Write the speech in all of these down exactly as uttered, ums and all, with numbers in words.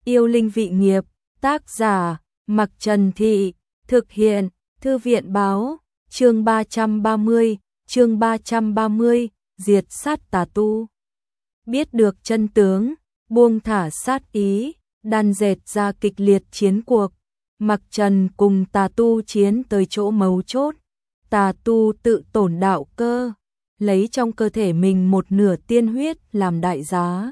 Yêu linh vị nghiệp, tác giả, Mặc Trần Thị, thực hiện, Thư viện báo, chương ba trăm ba mươi, chương ba trăm ba mươi, diệt sát tà tu. Biết được chân tướng, buông thả sát ý, đan dệt ra kịch liệt chiến cuộc. Mặc Trần cùng tà tu chiến tới chỗ mấu chốt. Tà tu tự tổn đạo cơ, lấy trong cơ thể mình một nửa tiên huyết làm đại giá.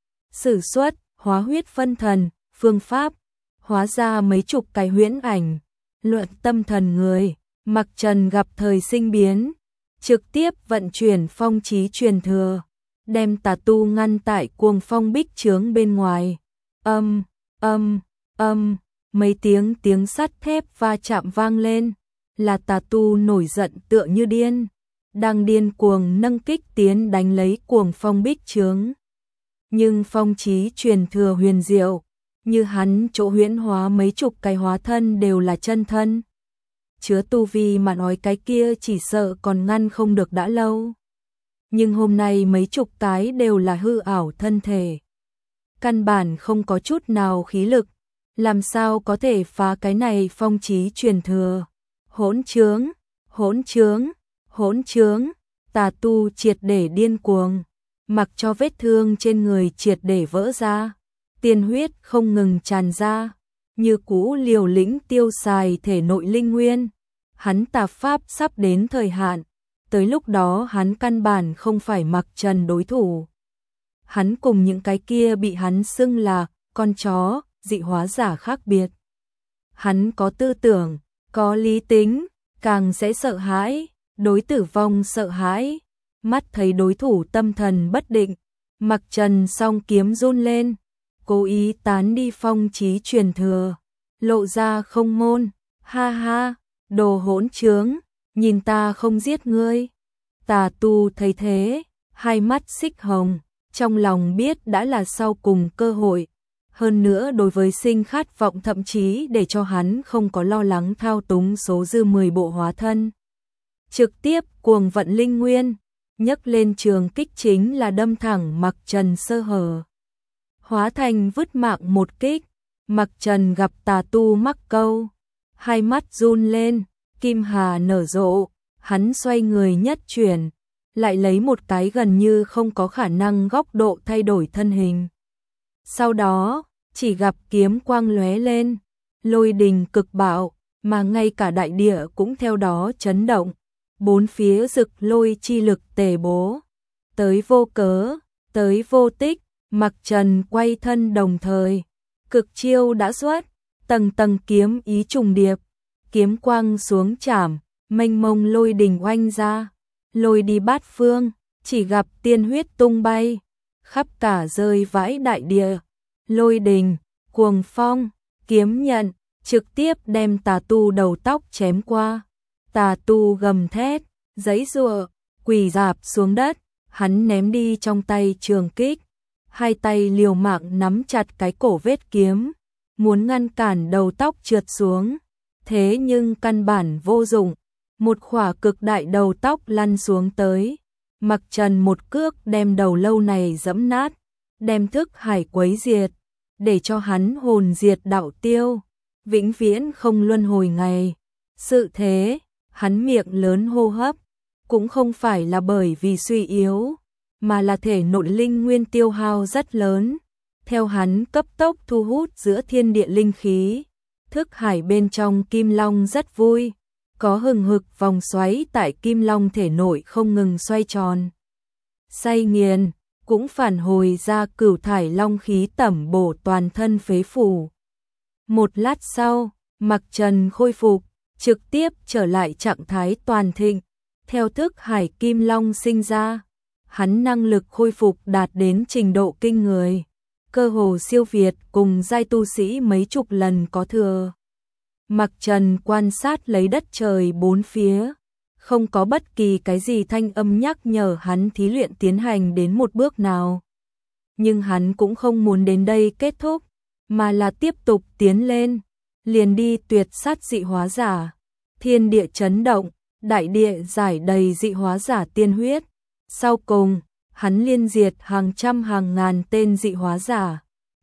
Sử xuất, hóa huyết phân thần, phương pháp, hóa ra mấy chục cái huyễn ảnh. Luận tâm thần người, Mặc Trần gặp thời sinh biến, trực tiếp vận chuyển phong chí truyền thừa, đem tà tu ngăn tại cuồng phong bích chướng bên ngoài. Âm, âm, âm, mấy tiếng tiếng sắt thép va chạm vang lên, là tà tu nổi giận tựa như điên, đang điên cuồng nâng kích tiến đánh lấy cuồng phong bích chướng. Nhưng phong chí truyền thừa huyền diệu, như hắn chỗ huyễn hóa mấy chục cái hóa thân đều là chân thân. Chứa tu vi mà nói cái kia chỉ sợ còn ngăn không được đã lâu. Nhưng hôm nay mấy chục cái đều là hư ảo thân thể. Căn bản không có chút nào khí lực, làm sao có thể phá cái này phong chí truyền thừa. Hỗn trướng, hỗn trướng, hỗn trướng, tà tu triệt để điên cuồng, mặc cho vết thương trên người triệt để vỡ ra, tiên huyết không ngừng tràn ra, như cũ liều lĩnh tiêu xài thể nội linh nguyên. Hắn tà pháp sắp đến thời hạn, tới lúc đó hắn căn bản không phải Mặc Trần đối thủ. Hắn cùng những cái kia bị hắn xưng là con chó, dị hóa giả khác biệt. Hắn có tư tưởng, có lý tính, càng sẽ sợ hãi, đối tử vong sợ hãi, mắt thấy đối thủ tâm thần bất định. Mặc Trần song kiếm run lên, cố ý tán đi phong chí truyền thừa, lộ ra không môn, ha ha, đồ hỗn trướng, nhìn ta không giết ngươi. Tà tu thấy thế, hai mắt xích hồng, trong lòng biết đã là sau cùng cơ hội. Hơn nữa đối với sinh khát vọng thậm chí để cho hắn không có lo lắng thao túng số dư mười bộ hóa thân. Trực tiếp cuồng vận linh nguyên, nhấc lên trường kích chính là đâm thẳng Mặc Trần sơ hở. Hóa thành vứt mạng một kích, Mặc Trần gặp tà tu mắc câu, hai mắt run lên, kim hà nở rộ, hắn xoay người nhất chuyển, lại lấy một cái gần như không có khả năng góc độ thay đổi thân hình. Sau đó, chỉ gặp kiếm quang lóe lên, lôi đình cực bạo, mà ngay cả đại địa cũng theo đó chấn động, bốn phía rực lôi chi lực tề bố. Tới vô cớ, tới vô tích, Mặc Trần quay thân đồng thời, cực chiêu đã xuất, tầng tầng kiếm ý trùng điệp, kiếm quang xuống chảm, mênh mông lôi đình oanh ra, lôi đi bát phương, chỉ gặp tiên huyết tung bay, khắp cả rơi vãi đại địa. Lôi đình, cuồng phong, kiếm nhận, trực tiếp đem tà tu đầu tóc chém qua. Tà tu gầm thét, giãy giụa, quỳ rạp xuống đất, hắn ném đi trong tay trường kích, hai tay liều mạng nắm chặt cái cổ vết kiếm, muốn ngăn cản đầu tóc trượt xuống, thế nhưng căn bản vô dụng, một khỏa cực đại đầu tóc lăn xuống tới. Mặc Trần một cước đem đầu lâu này giẫm nát, đem thức hải quấy diệt, để cho hắn hồn diệt đạo tiêu, vĩnh viễn không luân hồi ngày. Sự thế, hắn miệng lớn hô hấp, cũng không phải là bởi vì suy yếu, mà là thể nội linh nguyên tiêu hao rất lớn. Theo hắn cấp tốc thu hút giữa thiên địa linh khí, thức hải bên trong Kim Long rất vui, có hừng hực vòng xoáy tại Kim Long thể nội không ngừng xoay tròn. Say nghiền, cũng phản hồi ra cửu thải long khí tẩm bổ toàn thân phế phủ. Một lát sau, Mặc Trần khôi phục, trực tiếp trở lại trạng thái toàn thịnh, theo thức hải Kim Long sinh ra. Hắn năng lực khôi phục đạt đến trình độ kinh người, cơ hồ siêu việt cùng giai tu sĩ mấy chục lần có thừa. Mặc Trần quan sát lấy đất trời bốn phía, không có bất kỳ cái gì thanh âm nhắc nhở hắn thí luyện tiến hành đến một bước nào. Nhưng hắn cũng không muốn đến đây kết thúc, mà là tiếp tục tiến lên, liền đi tuyệt sát dị hóa giả. Thiên địa chấn động, đại địa giải đầy dị hóa giả tiên huyết. Sau cùng, hắn liên diệt hàng trăm hàng ngàn tên dị hóa giả,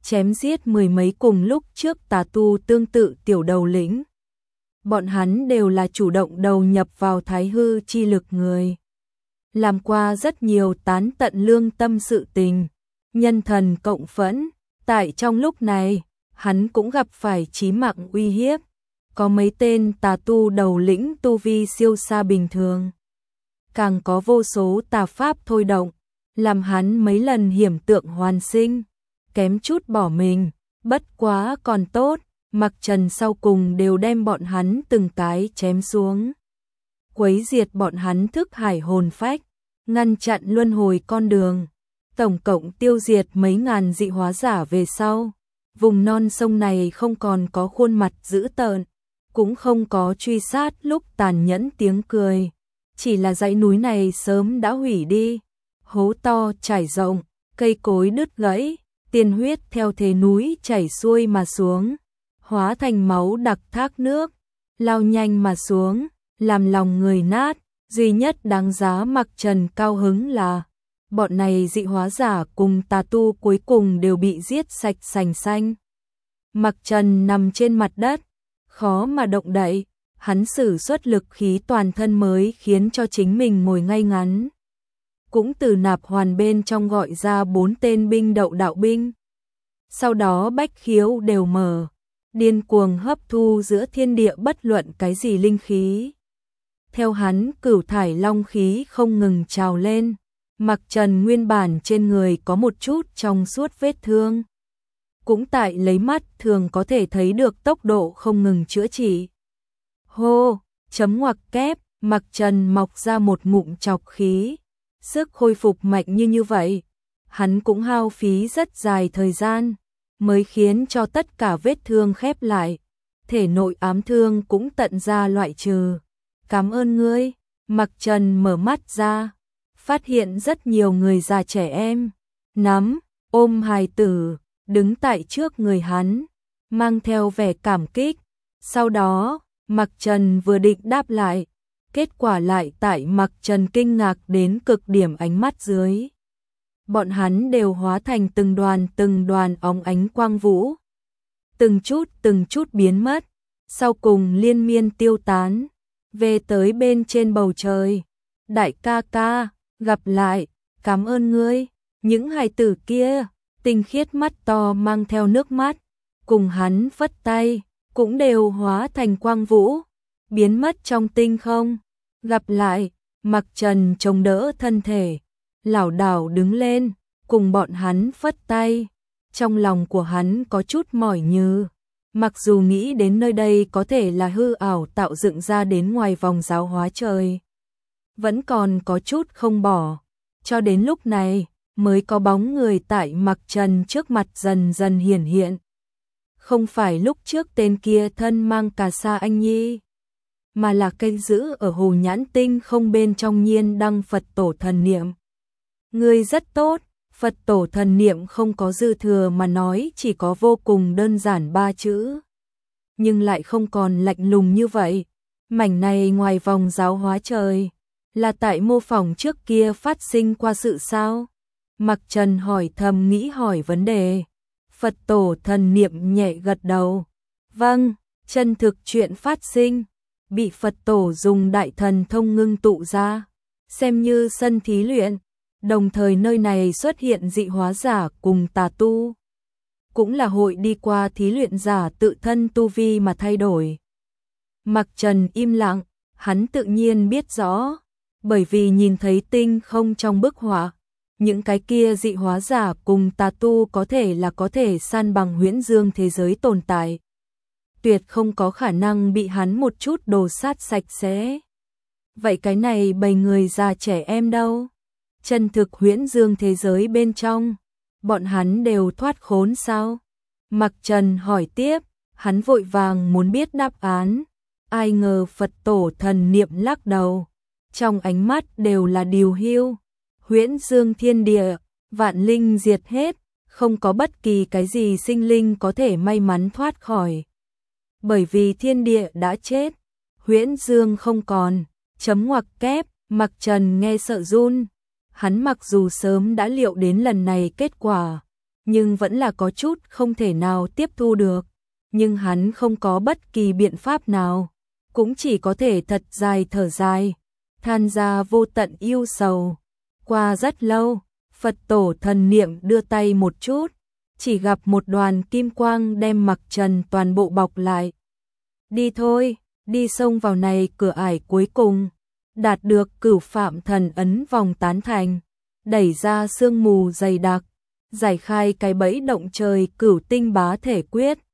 chém giết mười mấy cùng lúc trước tà tu tương tự tiểu đầu lĩnh. Bọn hắn đều là chủ động đầu nhập vào thái hư chi lực người. Làm qua rất nhiều tán tận lương tâm sự tình, nhân thần cộng phẫn, tại trong lúc này, hắn cũng gặp phải chí mạng uy hiếp. Có mấy tên tà tu đầu lĩnh tu vi siêu xa bình thường. Càng có vô số tà pháp thôi động, làm hắn mấy lần hiểm tượng hoàn sinh, kém chút bỏ mình, bất quá còn tốt, Mặc Trần sau cùng đều đem bọn hắn từng cái chém xuống. Quấy diệt bọn hắn thức hải hồn phách, ngăn chặn luân hồi con đường, tổng cộng tiêu diệt mấy ngàn dị hóa giả về sau. Vùng non sông này không còn có khuôn mặt dữ tợn, cũng không có truy sát lúc tàn nhẫn tiếng cười, chỉ là dãy núi này sớm đã hủy đi, hố to trải rộng, cây cối đứt gãy, tiên huyết theo thế núi chảy xuôi mà xuống, hóa thành máu đặc thác nước, lao nhanh mà xuống, làm lòng người nát. Duy nhất đáng giá Mặc Trần cao hứng là bọn này dị hóa giả cùng tà tu cuối cùng đều bị giết sạch sành xanh. Mặc Trần nằm trên mặt đất, khó mà động đậy, hắn sử xuất lực khí toàn thân mới khiến cho chính mình ngồi ngay ngắn. Cũng từ nạp hoàn bên trong gọi ra bốn tên binh đậu đạo binh. Sau đó bách khiếu đều mở, điên cuồng hấp thu giữa thiên địa bất luận cái gì linh khí. Theo hắn cửu thải long khí không ngừng trào lên, Mặc Trần nguyên bản trên người có một chút trong suốt vết thương. Cũng tại lấy mắt thường có thể thấy được tốc độ không ngừng chữa trị. Hô, chấm ngoặc kép, Mặc Trần mọc ra một ngụm trọc khí. Sức khôi phục mạnh như như vậy, hắn cũng hao phí rất dài thời gian, mới khiến cho tất cả vết thương khép lại. Thể nội ám thương cũng tận ra loại trừ. Cảm ơn ngươi, Mặc Trần mở mắt ra, phát hiện rất nhiều người già trẻ em, nắm, ôm hài tử, đứng tại trước người hắn, mang theo vẻ cảm kích. Sau đó, Mặc Trần vừa định đáp lại, kết quả lại tại Mặc Trần kinh ngạc đến cực điểm ánh mắt dưới. Bọn hắn đều hóa thành từng đoàn từng đoàn óng ánh quang vũ. Từng chút từng chút biến mất, sau cùng liên miên tiêu tán. Về tới bên trên bầu trời, đại ca ca, gặp lại, cảm ơn ngươi. Những hài tử kia, tinh khiết mắt to mang theo nước mắt, cùng hắn phất tay, cũng đều hóa thành quang vũ, biến mất trong tinh không. Gặp lại, Mặc Trần chống đỡ thân thể, lảo đảo đứng lên, cùng bọn hắn phất tay. Trong lòng của hắn có chút mỏi nhừ. Mặc dù nghĩ đến nơi đây có thể là hư ảo tạo dựng ra đến ngoài vòng giáo hóa trời, vẫn còn có chút không bỏ. Cho đến lúc này, mới có bóng người tại Mặc Trần trước mặt dần dần hiển hiện. Không phải lúc trước tên kia thân mang cà sa anh nhi, mà là cây giữ ở hồ nhãn tinh không bên trong nhiên đăng Phật tổ thần niệm. Ngươi rất tốt. Phật tổ thần niệm không có dư thừa mà nói, chỉ có vô cùng đơn giản ba chữ. Nhưng lại không còn lạnh lùng như vậy. Mảnh này ngoài vòng giáo hóa trời, là tại mô phỏng trước kia phát sinh qua sự sao? Mặc Trần hỏi thầm nghĩ hỏi vấn đề. Phật tổ thần niệm nhẹ gật đầu. Vâng, chân thực chuyện phát sinh, bị Phật tổ dùng đại thần thông ngưng tụ ra, xem như sân thí luyện. Đồng thời nơi này xuất hiện dị hóa giả cùng tà tu, cũng là hội đi qua thí luyện giả tự thân tu vi mà thay đổi. Mặc Trần im lặng, hắn tự nhiên biết rõ, bởi vì nhìn thấy tinh không trong bức họa, những cái kia dị hóa giả cùng tà tu có thể là có thể san bằng huyễn dương thế giới tồn tại. Tuyệt không có khả năng bị hắn một chút đồ sát sạch sẽ. Vậy cái này bầy người già trẻ em đâu? Chân thực huyễn dương thế giới bên trong, bọn hắn đều thoát khốn sao? Mặc Trần hỏi tiếp, hắn vội vàng muốn biết đáp án. Ai ngờ Phật tổ thần niệm lắc đầu, trong ánh mắt đều là điều hưu. Huyễn dương thiên địa, vạn linh diệt hết, không có bất kỳ cái gì sinh linh có thể may mắn thoát khỏi. Bởi vì thiên địa đã chết, huyễn dương không còn, chấm ngoặc kép. Mặc Trần nghe sợ run. Hắn mặc dù sớm đã liệu đến lần này kết quả, nhưng vẫn là có chút không thể nào tiếp thu được. Nhưng hắn không có bất kỳ biện pháp nào, cũng chỉ có thể thật dài thở dài, than ra vô tận yêu sầu. Qua rất lâu, Phật tổ thần niệm đưa tay một chút, chỉ gặp một đoàn kim quang đem Mặc Trần toàn bộ bọc lại. Đi thôi, đi xông vào này cửa ải cuối cùng, đạt được Cửu Phạm Thần ấn vòng tán thành, đẩy ra sương mù dày đặc, giải khai cái bẫy động trời Cửu Tinh Bá Thể Quyết,